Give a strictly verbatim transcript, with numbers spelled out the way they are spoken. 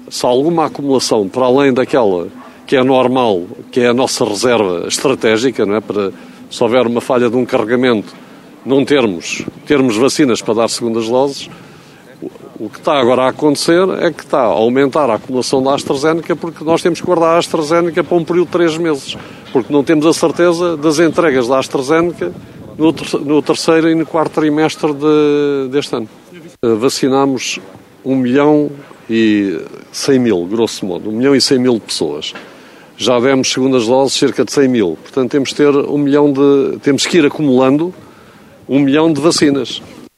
Se há alguma acumulação para além daquela que é normal, que é a nossa reserva estratégica, não é? Para, se houver uma falha de um carregamento, não termos, termos vacinas para dar segundas doses, o que está agora a acontecer é que está a aumentar a acumulação da AstraZeneca, porque nós temos que guardar a AstraZeneca para um período de três meses, porque não temos a certeza das entregas da AstraZeneca no, ter, no terceiro e no quarto trimestre de, deste ano. Vacinámos um milhão e cem mil, grosso modo, um milhão e cem mil pessoas. Já demos segundas doses cerca de cem mil. Portanto, temos, ter um milhão de, temos que ir acumulando um milhão de vacinas.